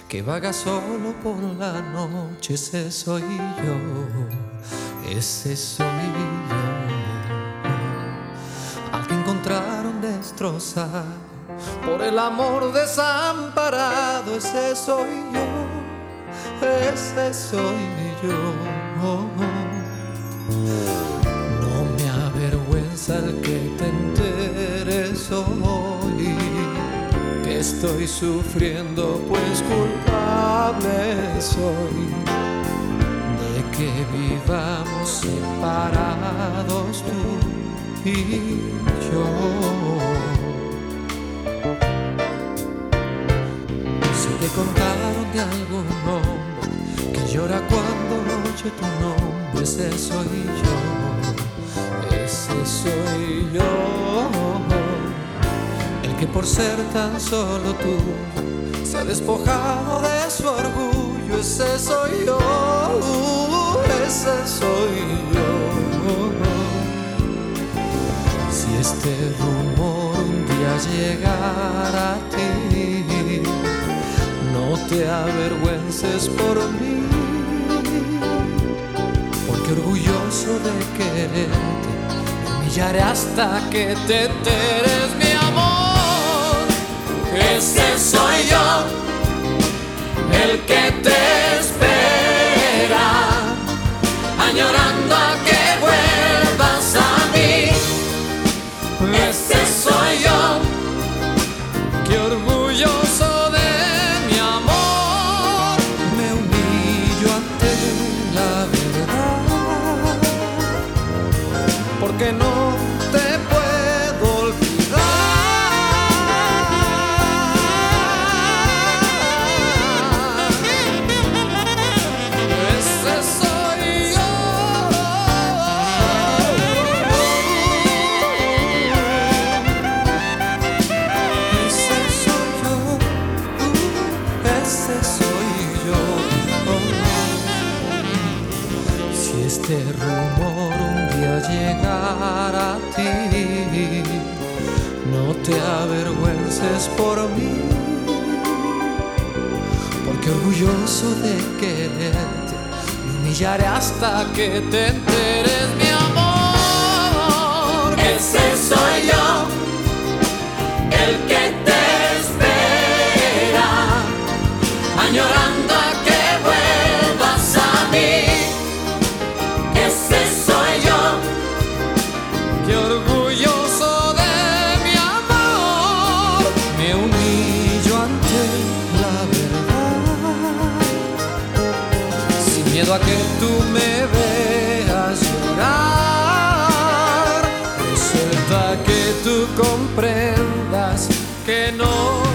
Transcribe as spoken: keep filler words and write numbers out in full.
que vaga solo por la noche. Ese soy yo, ese soy yo, al que encontraron destrozado por el amor desamparado. Ese soy yo, ese soy yo. No me avergüenza el que te enteres hoy que estoy sufriendo, pues culpable soy de que vivamos separados tú y yo. Si te contaron de algún hombre que llora cuando oye tu nombre, ese soy yo, ese soy yo, el que por ser tan solo tú se ha despojado de su orgullo. Ese soy yo, ese soy yo. Si este rumor un día llegara a ti, no te avergüences por mí, porque orgulloso de quererte me humillaré hasta que te enteres, mi amor. Ese soy yo, el que te espera, añorando a que vuelvas a mí. Ese soy yo, que orgulloso de mi amor me humillo ante la verdad, porque no te puedo olvidar. Ese soy yo, ese soy yo, ese soy yo. Si este rumor un día llegara a ti, no te avergüences por mí, porque orgulloso de quererte me humillaré hasta que te enteres, mi amor. Ese soy yo, el que te espera, añorando a que vuelvas a mí. Ese soy yo, que orgulloso de mi amor me humillo ante la verdad, sin miedo a que tú me veas llorar. Resulta que tú comprendas que no